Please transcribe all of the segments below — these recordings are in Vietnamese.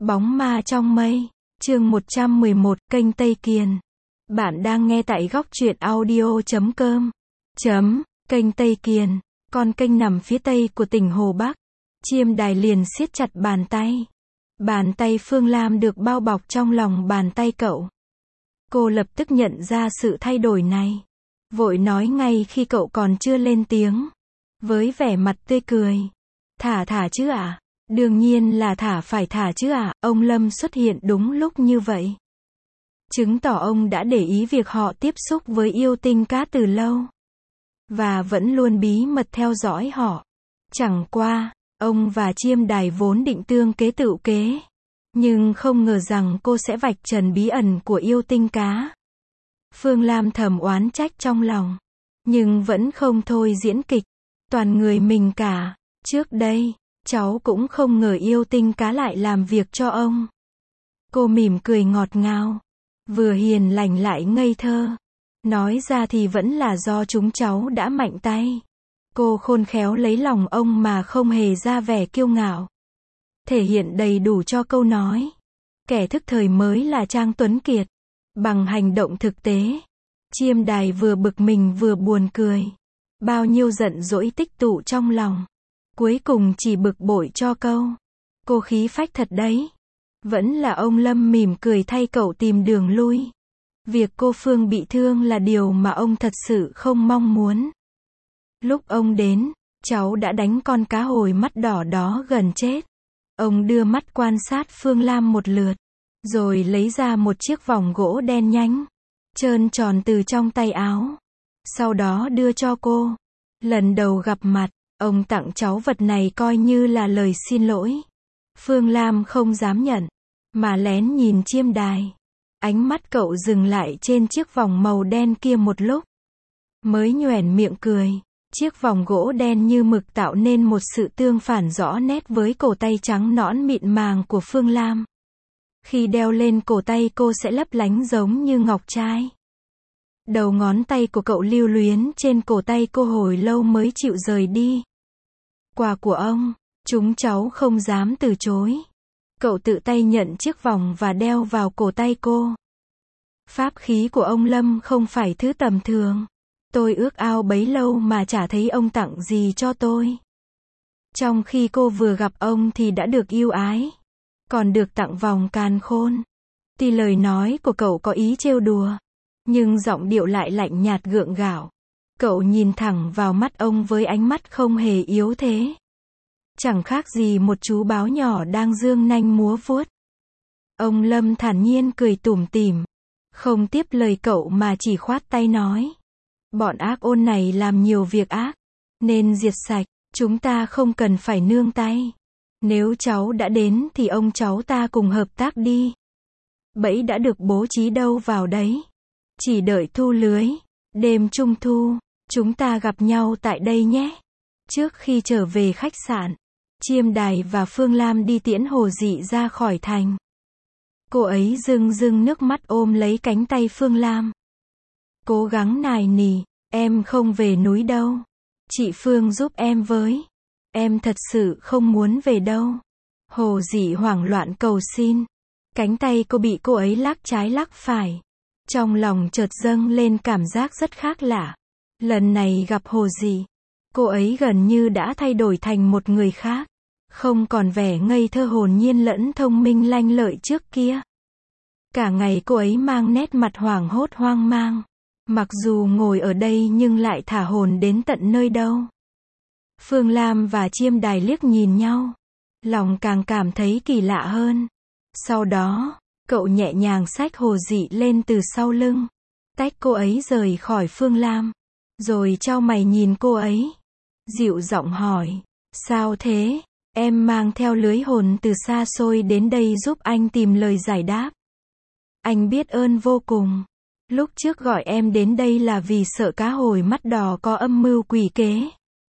Bóng ma trong mây, chương 111, kênh Tây Kiền. Bạn đang nghe tại góc truyện audio.com. Kênh Tây Kiền, con kênh nằm phía tây của tỉnh Hồ Bắc. Chiêm Đài liền siết chặt bàn tay. Bàn tay Phương Lam được bao bọc trong lòng bàn tay cậu. Cô lập tức nhận ra sự thay đổi này. Vội nói ngay khi cậu còn chưa lên tiếng. Với vẻ mặt tươi cười. Thả chứ ạ? Đương nhiên là phải thả chứ ạ. Ông Lâm xuất hiện đúng lúc như vậy. Chứng tỏ ông đã để ý việc họ tiếp xúc với yêu tinh cá từ lâu. Và vẫn luôn bí mật theo dõi họ. Chẳng qua, ông và Chiêm Đài vốn định tương kế tựu kế. Nhưng không ngờ rằng cô sẽ vạch trần bí ẩn của yêu tinh cá. Phương Lam thầm oán trách trong lòng. Nhưng vẫn không thôi diễn kịch. Toàn người mình cả. Trước đây, cháu cũng không ngờ yêu tinh cá lại làm việc cho ông. Cô mỉm cười ngọt ngào. Vừa hiền lành lại ngây thơ. Nói ra thì vẫn là do chúng cháu đã mạnh tay. Cô khôn khéo lấy lòng ông mà không hề ra vẻ kiêu ngạo. Thể hiện đầy đủ cho câu nói. Kẻ thức thời mới là Trang Tuấn Kiệt. Bằng hành động thực tế. Chiêm Đài vừa bực mình vừa buồn cười. Bao nhiêu giận dỗi tích tụ trong lòng. Cuối cùng chỉ bực bội cho câu. Cô khí phách thật đấy. Vẫn là ông Lâm mỉm cười thay cậu tìm đường lui. Việc cô Phương bị thương là điều mà ông thật sự không mong muốn. Lúc ông đến, cháu đã đánh con cá hồi mắt đỏ đó gần chết. Ông đưa mắt quan sát Phương Lam một lượt. Rồi lấy ra một chiếc vòng gỗ đen nhánh. Trơn tròn từ trong tay áo. Sau đó đưa cho cô. Lần đầu gặp mặt, ông tặng cháu vật này coi như là lời xin lỗi. Phương Lam không dám nhận. Mà lén nhìn Chiêm Đài. Ánh mắt cậu dừng lại trên chiếc vòng màu đen kia một lúc. Mới nhoẻn miệng cười. Chiếc vòng gỗ đen như mực tạo nên một sự tương phản rõ nét với cổ tay trắng nõn mịn màng của Phương Lam. Khi đeo lên cổ tay cô sẽ lấp lánh giống như ngọc trai. Đầu ngón tay của cậu lưu luyến trên cổ tay cô hồi lâu mới chịu rời đi. Quà của ông, chúng cháu không dám từ chối. Cậu tự tay nhận chiếc vòng và đeo vào cổ tay cô. Pháp khí của ông Lâm không phải thứ tầm thường. Tôi ước ao bấy lâu mà chả thấy ông tặng gì cho tôi. Trong khi cô vừa gặp ông thì đã được yêu ái. Còn được tặng vòng càn khôn. Tuy lời nói của cậu có ý trêu đùa. Nhưng giọng điệu lại lạnh nhạt gượng gạo. Cậu nhìn thẳng vào mắt ông với ánh mắt không hề yếu thế. Chẳng khác gì một chú báo nhỏ đang dương nanh múa vuốt. Ông Lâm thản nhiên cười tủm tỉm. Không tiếp lời cậu mà chỉ khoát tay nói. Bọn ác ôn này làm nhiều việc ác. Nên diệt sạch, chúng ta không cần phải nương tay. Nếu cháu đã đến thì ông cháu ta cùng hợp tác đi. Bẫy đã được bố trí đâu vào đấy. Chỉ đợi thu lưới. Đêm Trung Thu, chúng ta gặp nhau tại đây nhé. Trước khi trở về khách sạn, Chiêm Đài và Phương Lam đi tiễn Hồ Dị ra khỏi thành. Cô ấy rưng nước mắt ôm lấy cánh tay Phương Lam. Cố gắng nài nỉ, em không về núi đâu. Chị Phương giúp em với. Em thật sự không muốn về đâu. Hồ Dị hoảng loạn cầu xin. Cánh tay cô bị cô ấy lắc trái lắc phải. Trong lòng chợt dâng lên cảm giác rất khác lạ. Lần này gặp Hồ Dị, cô ấy gần như đã thay đổi thành một người khác. Không còn vẻ ngây thơ hồn nhiên lẫn thông minh lanh lợi trước kia. Cả ngày cô ấy mang nét mặt hoảng hốt hoang mang. Mặc dù ngồi ở đây nhưng lại thả hồn đến tận nơi đâu. Phương Lam và Chiêm Đài liếc nhìn nhau. Lòng càng cảm thấy kỳ lạ hơn. Sau đó, cậu nhẹ nhàng xách Hồ Dị lên từ sau lưng. Tách cô ấy rời khỏi Phương Lam. Rồi chau mày nhìn cô ấy. Dịu giọng hỏi. Sao thế? Em mang theo lưới hồn từ xa xôi đến đây giúp anh tìm lời giải đáp. Anh biết ơn vô cùng. Lúc trước gọi em đến đây là vì sợ cá hồi mắt đỏ có âm mưu quỷ kế.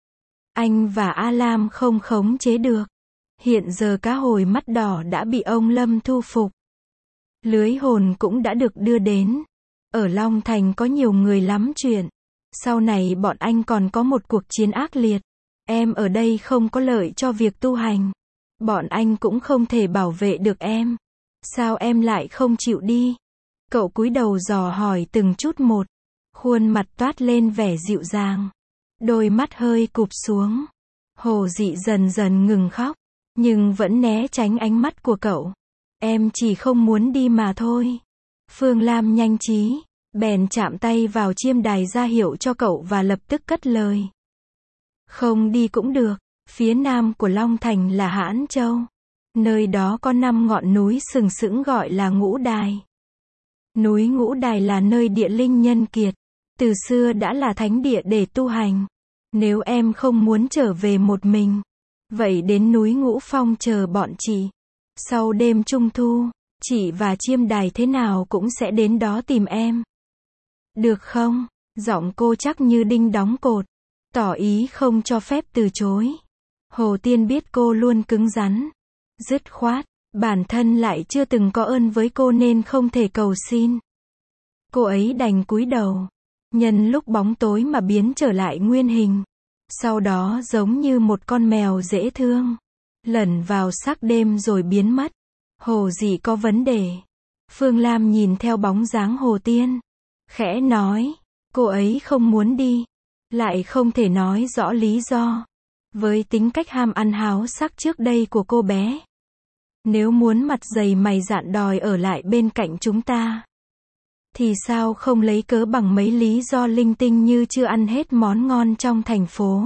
Anh và A Lam không khống chế được. Hiện giờ cá hồi mắt đỏ đã bị ông Lâm thu phục. Lưới hồn cũng đã được đưa đến. Ở Long Thành có nhiều người lắm chuyện. Sau này bọn anh còn có một cuộc chiến ác liệt. Em ở đây không có lợi cho việc tu hành. Bọn anh cũng không thể bảo vệ được em. Sao em lại không chịu đi? Cậu cúi đầu dò hỏi từng chút một. Khuôn mặt toát lên vẻ dịu dàng. Đôi mắt hơi cụp xuống. Hồ Dị dần dần ngừng khóc. Nhưng vẫn né tránh ánh mắt của cậu. Em chỉ không muốn đi mà thôi. Phương Lam nhanh trí. Bèn chạm tay vào chiêm đài ra hiệu cho cậu và lập tức cất lời. Không đi cũng được. Phía nam của Long Thành là Hãn Châu. Nơi đó có 5 ngọn núi sừng sững gọi là Ngũ Đài. Núi Ngũ Đài là nơi địa linh nhân kiệt. Từ xưa đã là thánh địa để tu hành. Nếu em không muốn trở về một mình, vậy đến núi Ngũ Phong chờ bọn chị. Sau đêm Trung Thu, chị và chiêm đài thế nào cũng sẽ đến đó tìm em. Được không? Giọng cô chắc như đinh đóng cột, tỏ ý không cho phép từ chối. Hồ Tiên biết cô luôn cứng rắn, dứt khoát, bản thân lại chưa từng có ơn với cô nên không thể cầu xin. Cô ấy đành cúi đầu, nhân lúc bóng tối mà biến trở lại nguyên hình. Sau đó giống như một con mèo dễ thương, lẩn vào sắc đêm rồi biến mất. Hồ Dị có vấn đề. Phương Lam nhìn theo bóng dáng Hồ Tiên, khẽ nói, cô ấy không muốn đi, lại không thể nói rõ lý do. Với tính cách ham ăn háo sắc trước đây của cô bé, nếu muốn mặt dày mày dạn đòi ở lại bên cạnh chúng ta, thì sao không lấy cớ bằng mấy lý do linh tinh như chưa ăn hết món ngon trong thành phố.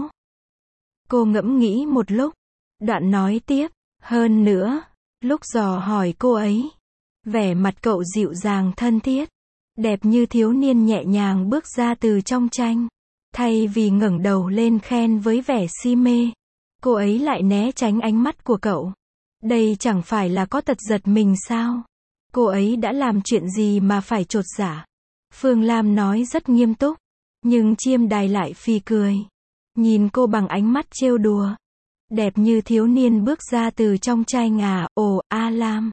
Cô ngẫm nghĩ một lúc, đoạn nói tiếp, hơn nữa, lúc dò hỏi cô ấy, vẻ mặt cậu dịu dàng thân thiết, đẹp như thiếu niên nhẹ nhàng bước ra từ trong tranh. Thay vì ngẩng đầu lên khen với vẻ si mê, cô ấy lại né tránh ánh mắt của cậu. Đây chẳng phải là có tật giật mình sao? Cô ấy đã làm chuyện gì mà phải chột dạ? Phương Lam nói rất nghiêm túc, nhưng chiêm đài lại phì cười. Nhìn cô bằng ánh mắt trêu đùa. Đẹp như thiếu niên bước ra từ trong tranh à, ồ, A Lam.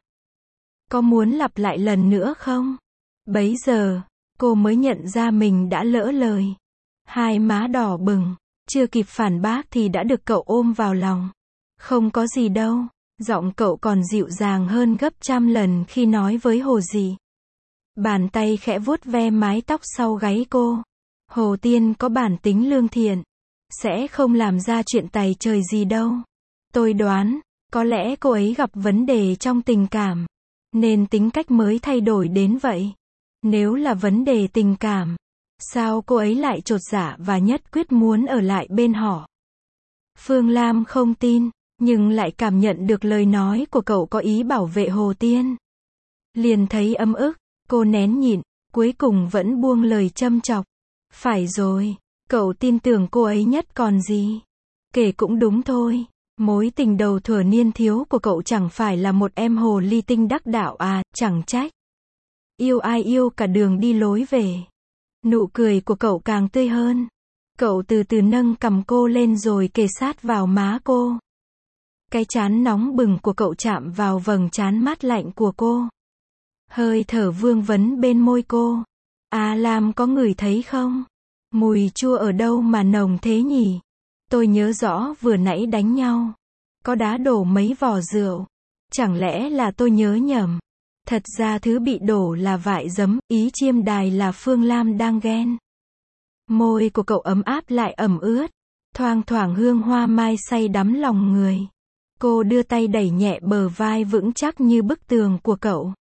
Có muốn lặp lại lần nữa không? Bấy giờ, cô mới nhận ra mình đã lỡ lời. Hai má đỏ bừng, chưa kịp phản bác thì đã được cậu ôm vào lòng. Không có gì đâu, giọng cậu còn dịu dàng hơn gấp trăm lần khi nói với Hồ Dị. Bàn tay khẽ vuốt ve mái tóc sau gáy cô. Hồ Tiên có bản tính lương thiện, sẽ không làm ra chuyện tày trời gì đâu. Tôi đoán, có lẽ cô ấy gặp vấn đề trong tình cảm, nên tính cách mới thay đổi đến vậy. Nếu là vấn đề tình cảm, sao cô ấy lại chột dạ và nhất quyết muốn ở lại bên họ? Phương Lam không tin, nhưng lại cảm nhận được lời nói của cậu có ý bảo vệ Hồ Tiên. Liền thấy ấm ức, cô nén nhịn, cuối cùng vẫn buông lời châm chọc. Phải rồi, cậu tin tưởng cô ấy nhất còn gì. Kể cũng đúng thôi, mối tình đầu thuở niên thiếu của cậu chẳng phải là một em hồ ly tinh đắc đạo à, chẳng trách. Yêu ai yêu cả đường đi lối về. Nụ cười của cậu càng tươi hơn. Cậu từ từ nâng cằm cô lên rồi kề sát vào má cô. Cái trán nóng bừng của cậu chạm vào vầng trán mát lạnh của cô. Hơi thở vương vấn bên môi cô. A Lam có ngửi thấy không? Mùi chua ở đâu mà nồng thế nhỉ? Tôi nhớ rõ vừa nãy đánh nhau, có đá đổ mấy vò rượu. Chẳng lẽ là tôi nhớ nhầm? Thật ra thứ bị đổ là vại giấm, ý chiêm đài là Phương Lam đang ghen. Môi của cậu ấm áp lại ẩm ướt, thoang thoảng hương hoa mai say đắm lòng người. Cô đưa tay đẩy nhẹ bờ vai vững chắc như bức tường của cậu.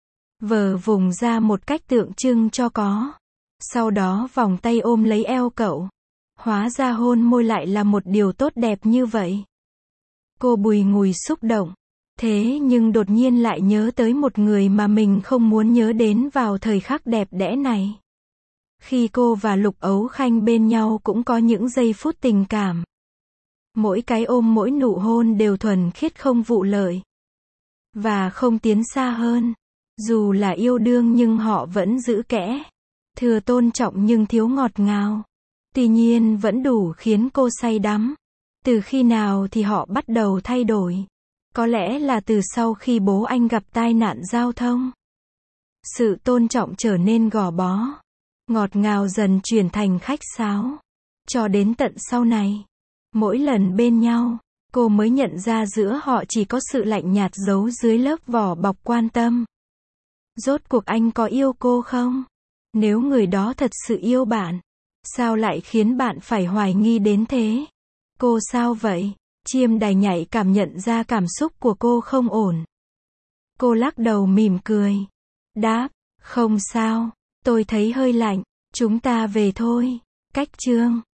Vờ vùng ra một cách tượng trưng cho có. Sau đó vòng tay ôm lấy eo cậu. Hóa ra hôn môi lại là một điều tốt đẹp như vậy. Cô bùi ngùi xúc động. Thế nhưng đột nhiên lại nhớ tới một người mà mình không muốn nhớ đến vào thời khắc đẹp đẽ này. Khi cô và Lục Ấu Khanh bên nhau cũng có những giây phút tình cảm. Mỗi cái ôm mỗi nụ hôn đều thuần khiết không vụ lợi. Và không tiến xa hơn. Dù là yêu đương nhưng họ vẫn giữ kẽ. Thừa tôn trọng nhưng thiếu ngọt ngào. Tuy nhiên vẫn đủ khiến cô say đắm. Từ khi nào thì họ bắt đầu thay đổi? Có lẽ là từ sau khi bố anh gặp tai nạn giao thông. Sự tôn trọng trở nên gò bó. Ngọt ngào dần chuyển thành khách sáo. Cho đến tận sau này, mỗi lần bên nhau, cô mới nhận ra giữa họ chỉ có sự lạnh nhạt giấu dưới lớp vỏ bọc quan tâm. Rốt cuộc anh có yêu cô không? Nếu người đó thật sự yêu bạn, sao lại khiến bạn phải hoài nghi đến thế? Cô sao vậy? Chiêm đài nhạy cảm nhận ra cảm xúc của cô không ổn. Cô lắc đầu mỉm cười. Đáp, không sao, tôi thấy hơi lạnh, chúng ta về thôi. Cách chương